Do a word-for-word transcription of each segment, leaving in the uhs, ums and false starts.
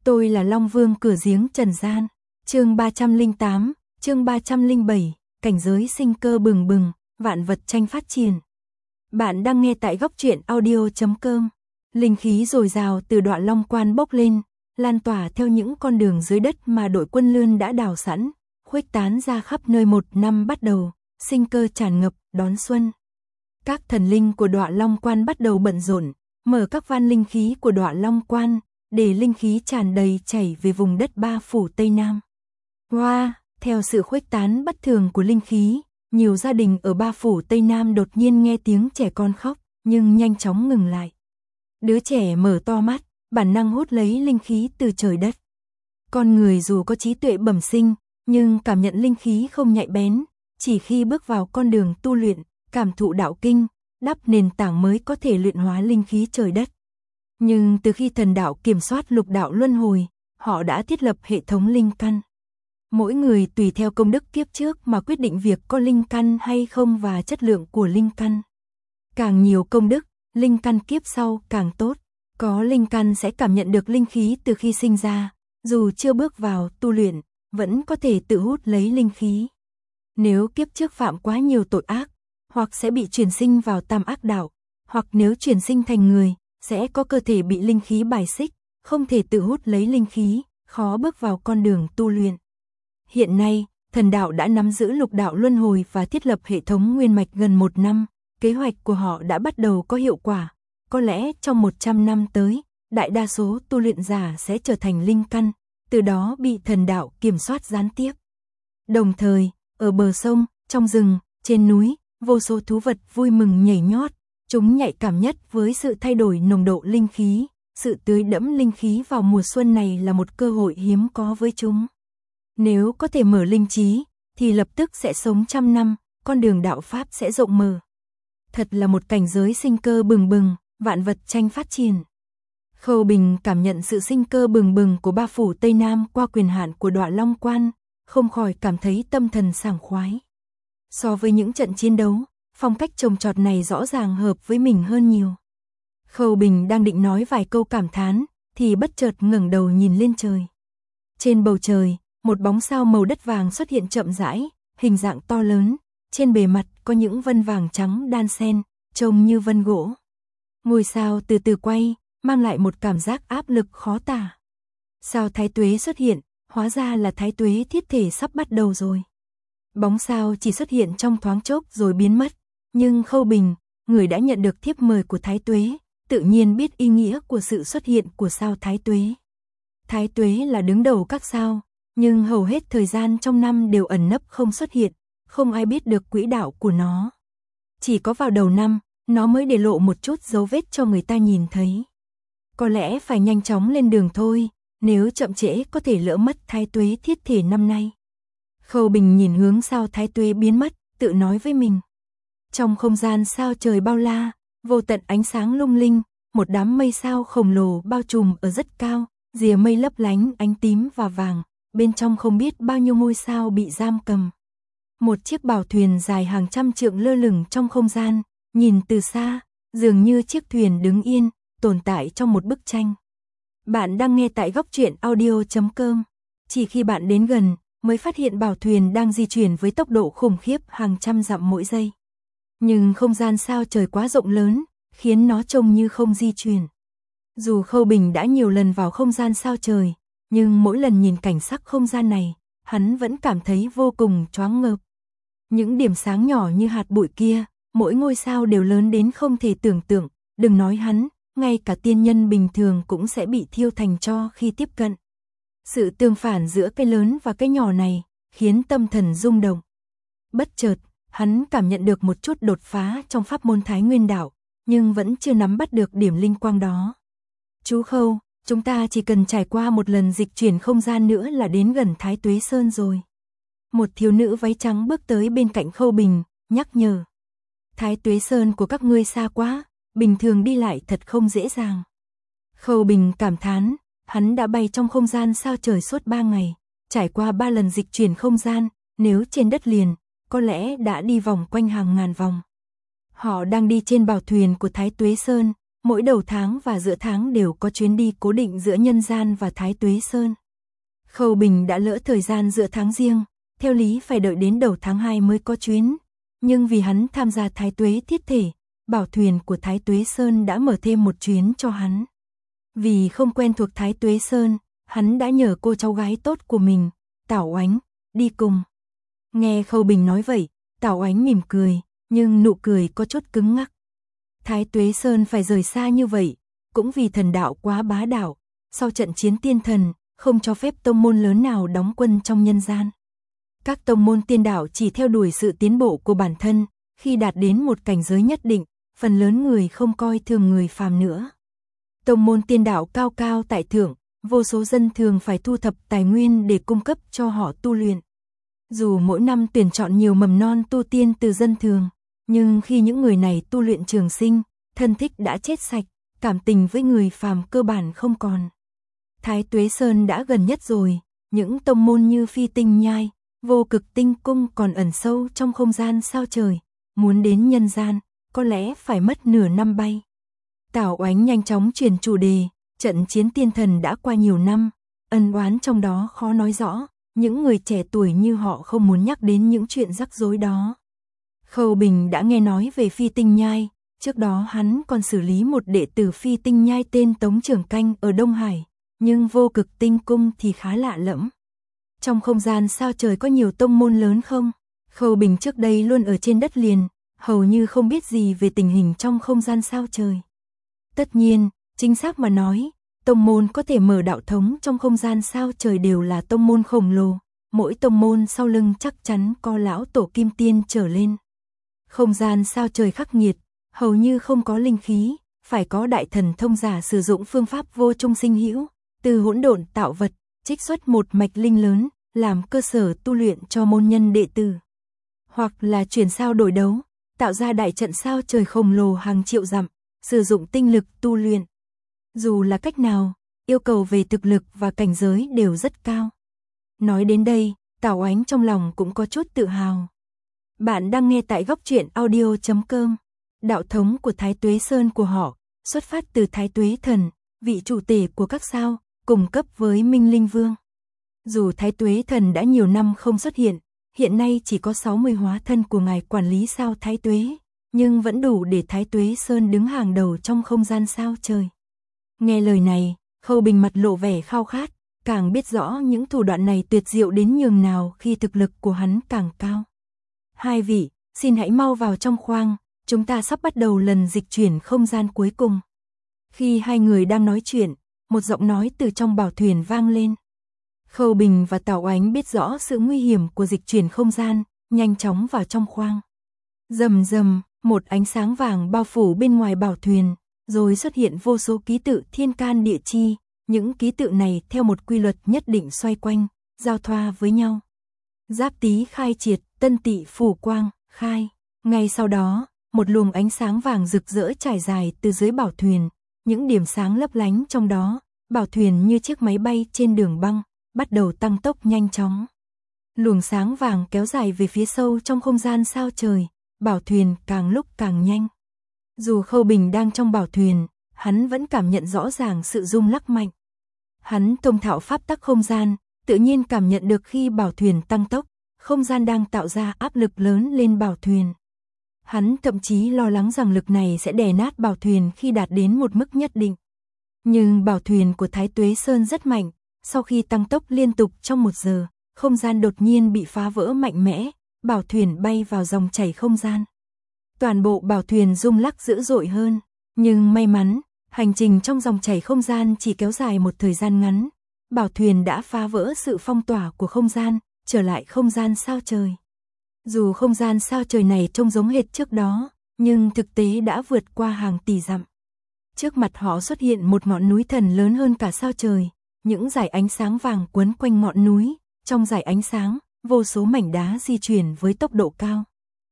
Tôi là Long Vương cửa giếng trần gian. Chương ba trăm lẻ tám, chương ba trăm lẻ bảy, cảnh giới sinh cơ bừng bừng, vạn vật tranh phát triển. Bạn đang nghe tại góc truyện audio chấm com. Linh khí dồi dào từ Đoạn Long Quan bốc lên, lan tỏa theo những con đường dưới đất mà đội quân lươn đã đào sẵn, khuếch tán ra khắp nơi. Một năm bắt đầu, sinh cơ tràn ngập, đón xuân. Các thần linh của Đoạn Long Quan bắt đầu bận rộn, mở các van linh khí của Đoạn Long Quan, để linh khí tràn đầy chảy về vùng đất Ba Phủ Tây Nam. Wow, theo sự khuếch tán bất thường của linh khí, nhiều gia đình ở Ba Phủ Tây Nam đột nhiên nghe tiếng trẻ con khóc, nhưng nhanh chóng ngừng lại. Đứa trẻ mở to mắt, bản năng hút lấy linh khí từ trời đất. Con người dù có trí tuệ bẩm sinh, nhưng cảm nhận linh khí không nhạy bén, chỉ khi bước vào con đường tu luyện, cảm thụ đạo kinh, đắp nền tảng mới có thể luyện hóa linh khí trời đất. Nhưng từ khi thần đạo kiểm soát lục đạo luân hồi, họ đã thiết lập hệ thống linh căn. Mỗi người tùy theo công đức kiếp trước mà quyết định việc có linh căn hay không và chất lượng của linh căn. Càng nhiều công đức, linh căn kiếp sau càng tốt. Có linh căn sẽ cảm nhận được linh khí từ khi sinh ra, dù chưa bước vào tu luyện, vẫn có thể tự hút lấy linh khí. Nếu kiếp trước phạm quá nhiều tội ác, hoặc sẽ bị chuyển sinh vào tam ác đạo, hoặc nếu chuyển sinh thành người, sẽ có cơ thể bị linh khí bài xích, không thể tự hút lấy linh khí, khó bước vào con đường tu luyện. Hiện nay, thần đạo đã nắm giữ lục đạo luân hồi và thiết lập hệ thống nguyên mạch gần một năm, kế hoạch của họ đã bắt đầu có hiệu quả. Có lẽ trong một trăm năm tới, đại đa số tu luyện giả sẽ trở thành linh căn, từ đó bị thần đạo kiểm soát gián tiếp. Đồng thời, ở bờ sông, trong rừng, trên núi, vô số thú vật vui mừng nhảy nhót, chúng nhạy cảm nhất với sự thay đổi nồng độ linh khí, sự tưới đẫm linh khí vào mùa xuân này là một cơ hội hiếm có với chúng. Nếu có thể mở linh trí, thì lập tức sẽ sống trăm năm, con đường đạo Pháp sẽ rộng mở. Thật là một cảnh giới sinh cơ bừng bừng, vạn vật tranh phát triển. Khâu Bình cảm nhận sự sinh cơ bừng bừng của Ba Phủ Tây Nam qua quyền hạn của Đoạn Long Quan, không khỏi cảm thấy tâm thần sảng khoái. So với những trận chiến đấu, phong cách trồng trọt này rõ ràng hợp với mình hơn nhiều. Khâu Bình đang định nói vài câu cảm thán, thì bất chợt ngẩng đầu nhìn lên trời. Trên bầu trời, một bóng sao màu đất vàng xuất hiện chậm rãi, hình dạng to lớn, trên bề mặt có những vân vàng trắng đan xen, trông như vân gỗ. Ngôi sao từ từ quay, mang lại một cảm giác áp lực khó tả. Sao Thái Tuế xuất hiện, hóa ra là Thái Tuế thiết thể sắp bắt đầu rồi. Bóng sao chỉ xuất hiện trong thoáng chốc rồi biến mất, nhưng Khâu Bình, người đã nhận được thiếp mời của Thái Tuế, tự nhiên biết ý nghĩa của sự xuất hiện của sao Thái Tuế. Thái Tuế là đứng đầu các sao, nhưng hầu hết thời gian trong năm đều ẩn nấp không xuất hiện, không ai biết được quỹ đạo của nó. Chỉ có vào đầu năm, nó mới để lộ một chút dấu vết cho người ta nhìn thấy. Có lẽ phải nhanh chóng lên đường thôi, nếu chậm trễ có thể lỡ mất Thái Tuế thiết thể năm nay. Khâu Bình nhìn hướng sao Thái Tuế biến mất, tự nói với mình. Trong không gian sao trời bao la, vô tận ánh sáng lung linh, một đám mây sao khổng lồ bao trùm ở rất cao, rìa mây lấp lánh ánh tím và vàng, bên trong không biết bao nhiêu ngôi sao bị giam cầm. Một chiếc bảo thuyền dài hàng trăm trượng lơ lửng trong không gian, nhìn từ xa, dường như chiếc thuyền đứng yên, tồn tại trong một bức tranh. Bạn đang nghe tại góc truyện audio chấm com. Chỉ khi bạn đến gần, mới phát hiện bảo thuyền đang di chuyển với tốc độ khủng khiếp hàng trăm dặm mỗi giây. Nhưng không gian sao trời quá rộng lớn, khiến nó trông như không di chuyển. Dù Khâu Bình đã nhiều lần vào không gian sao trời, nhưng mỗi lần nhìn cảnh sắc không gian này, hắn vẫn cảm thấy vô cùng choáng ngợp. Những điểm sáng nhỏ như hạt bụi kia, mỗi ngôi sao đều lớn đến không thể tưởng tượng, đừng nói hắn, ngay cả tiên nhân bình thường cũng sẽ bị thiêu thành tro khi tiếp cận. Sự tương phản giữa cái lớn và cái nhỏ này, khiến tâm thần rung động. Bất chợt, hắn cảm nhận được một chút đột phá trong pháp môn Thái Nguyên đạo, nhưng vẫn chưa nắm bắt được điểm linh quang đó. Chú Khâu, chúng ta chỉ cần trải qua một lần dịch chuyển không gian nữa là đến gần Thái Tuế Sơn rồi. Một thiếu nữ váy trắng bước tới bên cạnh Khâu Bình, nhắc nhở. Thái Tuế Sơn của các ngươi xa quá, bình thường đi lại thật không dễ dàng. Khâu Bình cảm thán, hắn đã bay trong không gian sao trời suốt ba ngày, trải qua ba lần dịch chuyển không gian, nếu trên đất liền, có lẽ đã đi vòng quanh hàng ngàn vòng. Họ đang đi trên bảo thuyền của Thái Tuế Sơn, mỗi đầu tháng và giữa tháng đều có chuyến đi cố định giữa Nhân Gian và Thái Tuế Sơn. Khâu Bình đã lỡ thời gian giữa tháng Giêng, theo lý phải đợi đến đầu tháng hai mới có chuyến, nhưng vì hắn tham gia Thái Tuế thiết thể, bảo thuyền của Thái Tuế Sơn đã mở thêm một chuyến cho hắn. Vì không quen thuộc Thái Tuế Sơn, hắn đã nhờ cô cháu gái tốt của mình, Tảo Oánh, đi cùng. Nghe Khâu Bình nói vậy, Tảo Oánh mỉm cười, nhưng nụ cười có chút cứng ngắc. Thái Tuế Sơn phải rời xa như vậy, cũng vì thần đạo quá bá đạo, sau trận chiến tiên thần, không cho phép tông môn lớn nào đóng quân trong nhân gian. Các tông môn tiên đạo chỉ theo đuổi sự tiến bộ của bản thân, khi đạt đến một cảnh giới nhất định, phần lớn người không coi thường người phàm nữa. Tông môn tiên đạo cao cao tại thượng, vô số dân thường phải thu thập tài nguyên để cung cấp cho họ tu luyện. Dù mỗi năm tuyển chọn nhiều mầm non tu tiên từ dân thường, nhưng khi những người này tu luyện trường sinh, thân thích đã chết sạch, cảm tình với người phàm cơ bản không còn. Thái Tuế Sơn đã gần nhất rồi, những tông môn như Phi Tinh Nhai, Vô Cực Tinh Cung còn ẩn sâu trong không gian sao trời, muốn đến nhân gian, có lẽ phải mất nửa năm bay. Tảo Oánh nhanh chóng chuyển chủ đề, trận chiến tiên thần đã qua nhiều năm, ân oán trong đó khó nói rõ, những người trẻ tuổi như họ không muốn nhắc đến những chuyện rắc rối đó. Khâu Bình đã nghe nói về Phi Tinh Nhai, trước đó hắn còn xử lý một đệ tử Phi Tinh Nhai tên Tống Trường Canh ở Đông Hải, nhưng Vô Cực Tinh Cung thì khá lạ lẫm. Trong không gian sao trời có nhiều tông môn lớn không? Khâu Bình trước đây luôn ở trên đất liền, hầu như không biết gì về tình hình trong không gian sao trời. Tất nhiên, chính xác mà nói, tông môn có thể mở đạo thống trong không gian sao trời đều là tông môn khổng lồ, mỗi tông môn sau lưng chắc chắn có lão tổ kim tiên trở lên. Không gian sao trời khắc nghiệt, hầu như không có linh khí, phải có đại thần thông giả sử dụng phương pháp vô trung sinh hữu, từ hỗn độn tạo vật, trích xuất một mạch linh lớn, làm cơ sở tu luyện cho môn nhân đệ tử. Hoặc là chuyển sao đổi đấu, tạo ra đại trận sao trời khổng lồ hàng triệu dặm, sử dụng tinh lực tu luyện. Dù là cách nào, yêu cầu về thực lực và cảnh giới đều rất cao. Nói đến đây, Tảo Oánh trong lòng cũng có chút tự hào. Bạn đang nghe tại góc truyện audio chấm com. Đạo thống của Thái Tuế Sơn của họ, xuất phát từ Thái Tuế Thần, vị chủ tể của các sao, cùng cấp với Minh Linh Vương. Dù Thái Tuế Thần đã nhiều năm không xuất hiện, hiện nay chỉ có sáu mươi hóa thân của ngài quản lý sao Thái Tuế, nhưng vẫn đủ để Thái Tuế Sơn đứng hàng đầu trong không gian sao trời. Nghe lời này, Khâu Bình mặt lộ vẻ khao khát, càng biết rõ những thủ đoạn này tuyệt diệu đến nhường nào khi thực lực của hắn càng cao. Hai vị, xin hãy mau vào trong khoang, chúng ta sắp bắt đầu lần dịch chuyển không gian cuối cùng. Khi hai người đang nói chuyện, một giọng nói từ trong bảo thuyền vang lên. Khâu Bình và Tảo Oánh biết rõ sự nguy hiểm của dịch chuyển không gian, nhanh chóng vào trong khoang. Rầm rầm, một ánh sáng vàng bao phủ bên ngoài bảo thuyền, rồi xuất hiện vô số ký tự thiên can địa chi, những ký tự này theo một quy luật nhất định xoay quanh, giao thoa với nhau. Giáp Tý khai triệt, Tân Tỵ phủ quang, khai. Ngay sau đó, một luồng ánh sáng vàng rực rỡ trải dài từ dưới bảo thuyền, những điểm sáng lấp lánh trong đó, bảo thuyền như chiếc máy bay trên đường băng, bắt đầu tăng tốc nhanh chóng. Luồng sáng vàng kéo dài về phía sâu trong không gian sao trời, bảo thuyền càng lúc càng nhanh. Dù Khâu Bình đang trong bảo thuyền, hắn vẫn cảm nhận rõ ràng sự rung lắc mạnh. Hắn thông thạo pháp tắc không gian, tự nhiên cảm nhận được khi bảo thuyền tăng tốc, không gian đang tạo ra áp lực lớn lên bảo thuyền. Hắn thậm chí lo lắng rằng lực này sẽ đè nát bảo thuyền khi đạt đến một mức nhất định. Nhưng bảo thuyền của Thái Tuế Sơn rất mạnh, sau khi tăng tốc liên tục trong một giờ, không gian đột nhiên bị phá vỡ mạnh mẽ, bảo thuyền bay vào dòng chảy không gian. Toàn bộ bảo thuyền rung lắc dữ dội hơn, nhưng may mắn, hành trình trong dòng chảy không gian chỉ kéo dài một thời gian ngắn, bảo thuyền đã phá vỡ sự phong tỏa của không gian, trở lại không gian sao trời. Dù không gian sao trời này trông giống hệt trước đó, nhưng thực tế đã vượt qua hàng tỷ dặm. Trước mặt họ xuất hiện một ngọn núi thần lớn hơn cả sao trời, những dải ánh sáng vàng quấn quanh ngọn núi, trong dải ánh sáng, vô số mảnh đá di chuyển với tốc độ cao.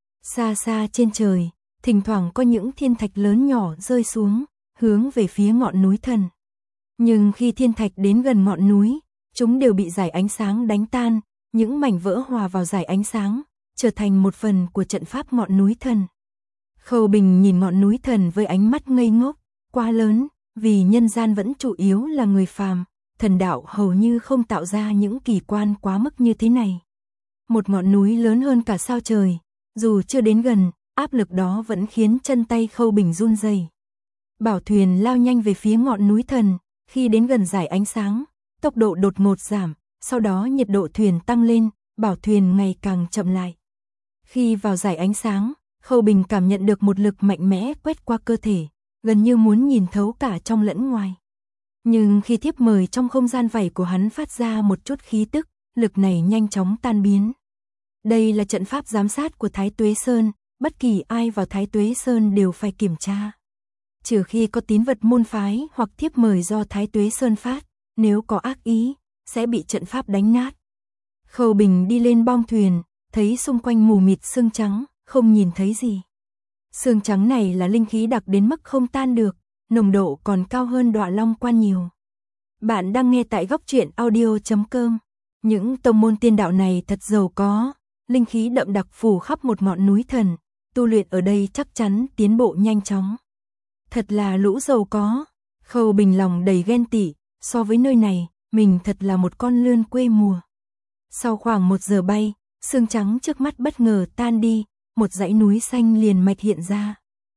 Xa xa trên trời, thỉnh thoảng có những thiên thạch lớn nhỏ rơi xuống, hướng về phía ngọn núi thần. Nhưng khi thiên thạch đến gần ngọn núi, chúng đều bị dải ánh sáng đánh tan, những mảnh vỡ hòa vào dải ánh sáng, trở thành một phần của trận pháp ngọn núi thần. Khâu Bình nhìn ngọn núi thần với ánh mắt ngây ngốc, quá lớn, vì nhân gian vẫn chủ yếu là người phàm, thần đạo hầu như không tạo ra những kỳ quan quá mức như thế này. Một ngọn núi lớn hơn cả sao trời, dù chưa đến gần, áp lực đó vẫn khiến chân tay Khâu Bình run rẩy. Bảo thuyền lao nhanh về phía ngọn núi thần, khi đến gần dải ánh sáng, tốc độ đột ngột giảm, sau đó nhiệt độ thuyền tăng lên, bảo thuyền ngày càng chậm lại. Khi vào dải ánh sáng, Khâu Bình cảm nhận được một lực mạnh mẽ quét qua cơ thể, gần như muốn nhìn thấu cả trong lẫn ngoài. Nhưng khi thiếp mời trong không gian vảy của hắn phát ra một chút khí tức, lực này nhanh chóng tan biến. Đây là trận pháp giám sát của Thái Tuế Sơn, bất kỳ ai vào Thái Tuế Sơn đều phải kiểm tra. Trừ khi có tín vật môn phái hoặc thiếp mời do Thái Tuế Sơn phát, nếu có ác ý, sẽ bị trận pháp đánh nát. Khâu Bình đi lên bong thuyền, thấy xung quanh mù mịt sương trắng, không nhìn thấy gì. Sương trắng này là linh khí đặc đến mức không tan được, nồng độ còn cao hơn Đọa Long Quan nhiều. Bạn đang nghe tại góc truyện audio chấm com. Những tông môn tiên đạo này thật giàu có, linh khí đậm đặc phủ khắp một ngọn núi thần, tu luyện ở đây chắc chắn tiến bộ nhanh chóng. Thật là lũ giàu có, Khâu Bình lòng đầy ghen tị, so với nơi này, mình thật là một con lươn quê mùa. Sau khoảng một giờ bay, sương trắng trước mắt bất ngờ tan đi, một dãy núi xanh liền mạch hiện ra.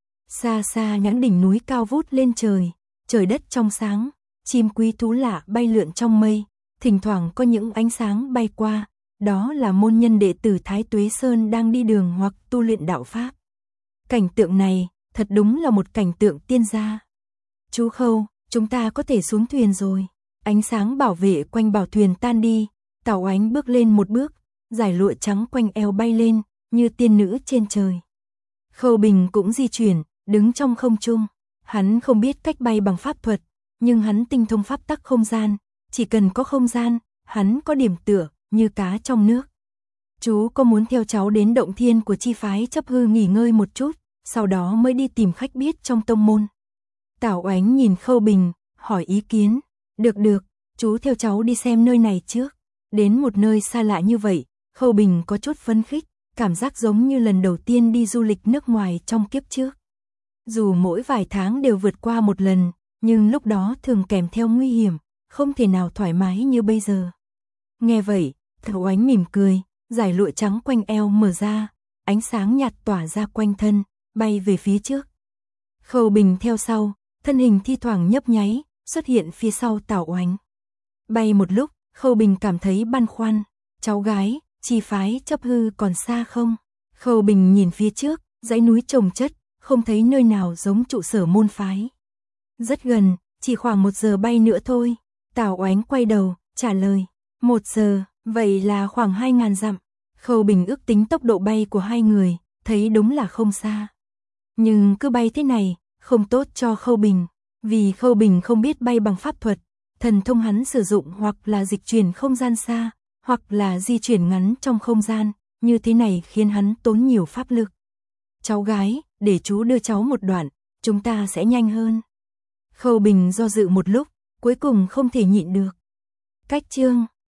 Xa xa những đỉnh núi cao vút lên trời, trời đất trong sáng, chim quý thú lạ bay lượn trong mây, thỉnh thoảng có những ánh sáng bay qua, đó là môn nhân đệ tử Thái Tuế Sơn đang đi đường hoặc tu luyện đạo pháp. Cảnh tượng này, thật đúng là một cảnh tượng tiên gia. Chú Khâu, chúng ta có thể xuống thuyền rồi. Ánh sáng bảo vệ quanh bảo thuyền tan đi, Tào Oánh bước lên một bước, dải lụa trắng quanh eo bay lên, như tiên nữ trên trời. Khâu Bình cũng di chuyển, đứng trong không trung. Hắn không biết cách bay bằng pháp thuật, nhưng hắn tinh thông pháp tắc không gian, chỉ cần có không gian, hắn có điểm tựa, như cá trong nước. Chú có muốn theo cháu đến động thiên của chi phái Chấp Hư nghỉ ngơi một chút, sau đó mới đi tìm khách biết trong tông môn? Tào Oánh nhìn Khâu Bình, hỏi ý kiến. Được được, chú theo cháu đi xem nơi này trước. Đến một nơi xa lạ như vậy, Khâu Bình có chút phấn khích, cảm giác giống như lần đầu tiên đi du lịch nước ngoài trong kiếp trước. Dù mỗi vài tháng đều vượt qua một lần, nhưng lúc đó thường kèm theo nguy hiểm, không thể nào thoải mái như bây giờ. Nghe vậy, Tào Oánh mỉm cười, dải lụa trắng quanh eo mở ra, ánh sáng nhạt tỏa ra quanh thân, bay về phía trước. Khâu Bình theo sau, thân hình thi thoảng nhấp nháy, xuất hiện phía sau Tào Oánh. Bay một lúc, Khâu Bình cảm thấy băn khoăn, cháu gái, chi phái Chấp Hư còn xa không? Khâu Bình nhìn phía trước, dãy núi chồng chất, không thấy nơi nào giống trụ sở môn phái. Rất gần, chỉ khoảng một giờ bay nữa thôi. Tào Oánh quay đầu, trả lời, một giờ, vậy là khoảng hai ngàn dặm. Khâu Bình ước tính tốc độ bay của hai người, thấy đúng là không xa. Nhưng cứ bay thế này, không tốt cho Khâu Bình, vì Khâu Bình không biết bay bằng pháp thuật, thần thông hắn sử dụng hoặc là dịch chuyển không gian xa, hoặc là di chuyển ngắn trong không gian, như thế này khiến hắn tốn nhiều pháp lực. Cháu gái, để chú đưa cháu một đoạn, chúng ta sẽ nhanh hơn. Khâu Bình do dự một lúc, cuối cùng không thể nhịn được. Cách chương